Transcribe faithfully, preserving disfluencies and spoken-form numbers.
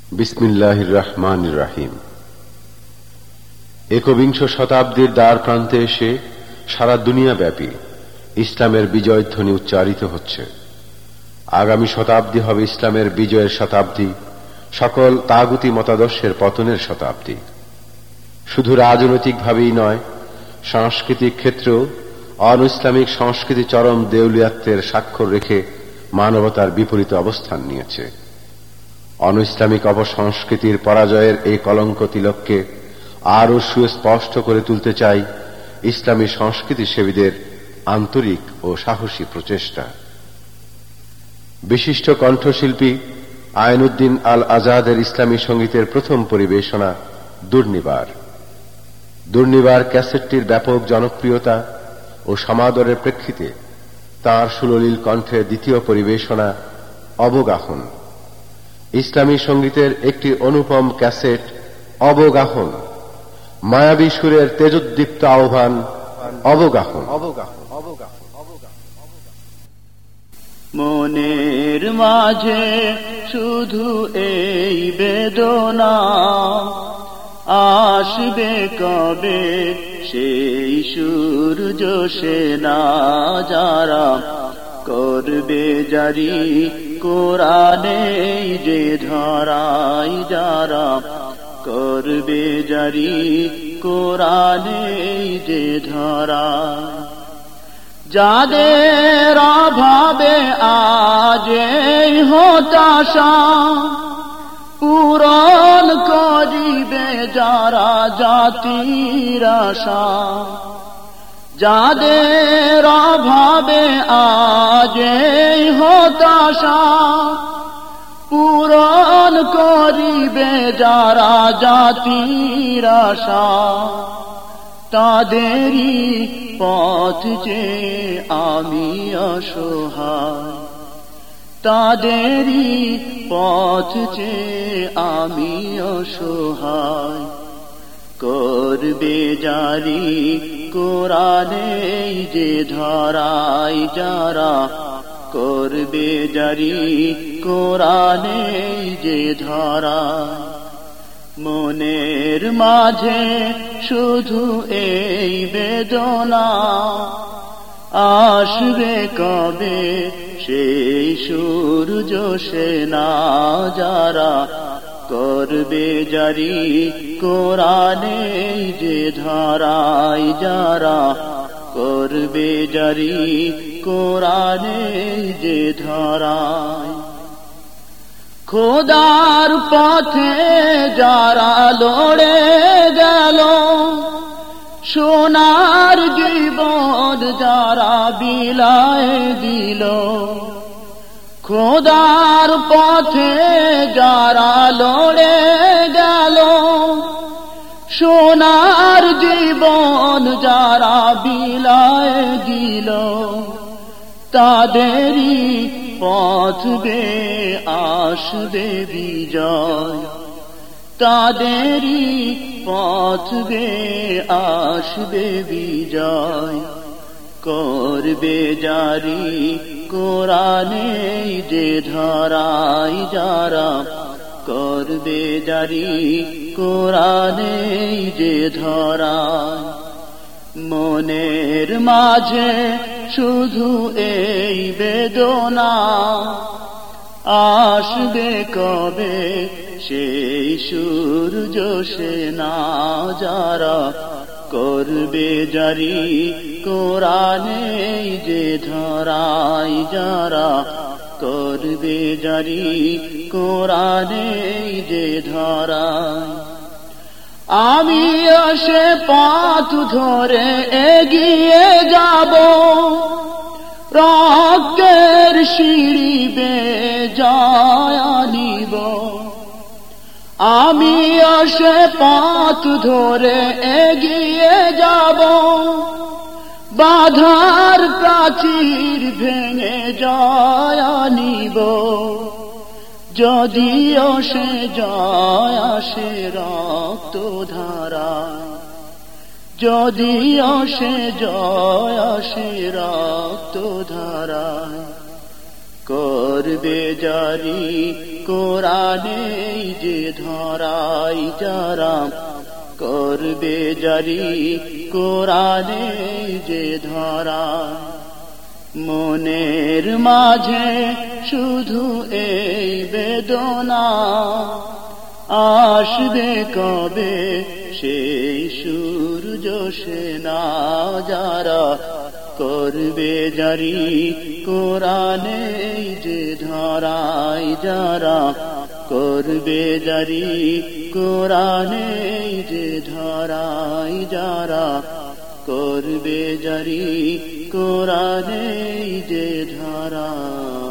বিসমিল্লাহির রহমানির রহিম। একবিংশ শতাব্দীর দ্বার প্রান্তে এসে সারা দুনিয়া ব্যাপী ইসলামের বিজয় ধ্বনি উচ্চারিত হচ্ছে। আগামী শতাব্দী হবে ইসলামের বিজয়ের শতাব্দী, সকল তাগুতি মতাদর্শের পতনের শতাব্দী। শুধু রাজনৈতিকভাবেই নয়, সাংস্কৃতিক ক্ষেত্রেও অন ইসলামিক সংস্কৃতি চরম দেউলিয়াত্বের স্বাক্ষর রেখে মানবতার বিপরীত অবস্থান নিয়েছে। অন ইসলামিক অপসংস্কৃতির পরাজয়ের এই কলঙ্ক তিলককে আরও সুস্পষ্ট করে তুলতে চাই ইসলামী সংস্কৃতি সেবীদের আন্তরিক ও সাহসী প্রচেষ্টা। বিশিষ্ট কণ্ঠশিল্পী আইনুদ্দিন আল আজাদের ইসলামী সঙ্গীতের প্রথম পরিবেশনা দুর্নিবার। দুর্নিবার ক্যাসেটটির ব্যাপক জনপ্রিয়তা ও সমাদরের প্রেক্ষিতে তাঁর সুললিল কণ্ঠে দ্বিতীয় পরিবেশনা অবগাহন। ইসলামী সঙ্গীতের একটি অনুপম ক্যাসেট অবগাহন, মায়াবী সুরের তেজোদ্দীপ্ত আহ্বান অবগাহন। মনের মাঝে শুধু এই বেদনা, আসবে কবে সেই সূর্য সেনা, যারা করবে জারি কোরআনে যে ধরাই, যারা করবে জারি কোরআনে যে ধরাই, যাদের অভাবে আজ এই হতাশা পূরণ করিবে যারা জাতির আশা, যাদের অভাবে আজ এই হতাশা পূরণ করিবে যারা জাতির আশা, তাদেরই পথ যে আমি অসহায়, তাদেরই পথ যে আমি অসহায়, করবে জারি কোরআনে যে ধরাই, যারা করবে জারি কোরআনে যে ধরাই। মনের মাঝে শুধু এই বেদনা, আসবে কবে সেই সূর্য সেনা, যারা করবে জারি কোরআনে যে ধরাই, যারা করবে জারি কোরআনে যে ধরাই। খোদার পথে যারা লড়ে গেল, সোনার জীবন যারা বিলায় দিল, খোদার পথে যারা লড়ে গেল, সোনার জীবন যারা বিলায় দিল, তাদেরই পথ বে আসবে বিজয়, তাদেরই পথ বে আসবে বিজয়, করবে জারি কোরআনে যে ধরাই, যারা করবে জারি কোরআনে যে ধরাই। মনের মাঝে শুধু এই বেদনা, আসবে কবে সেই সূর্য সেনা, যারা করবে জারি কোরআনে যে ধরাই, যারা করবে জারি কোরআনে যে ধরাই। আমি সে পথ ধরে এগিয়ে যাব, রক্তের সিঁড়ি বেয়ে জয় আনিব। আমি সে পথ ধরে এগিয়ে যাব, বাধার প্রাচীর ভেঙে জয় আনিব। যদিও সে জয় আসে রক্ত ধারায়, যদিও সে জয় আসে রক্ত ধারায়, করবে জারি কোরআনে যে ধরাই যারা করবে জারি কোরআনে যে ধরা মনের মাঝে শুধু এই বেদনা আসবে কবে সেই সূর্য সেনা যারা করবে জারি কোরআনে যে ধরাই যারা করবে জারি কোরআনে যে ধরাই যারা করবে জারি কোরআনে যে ধরা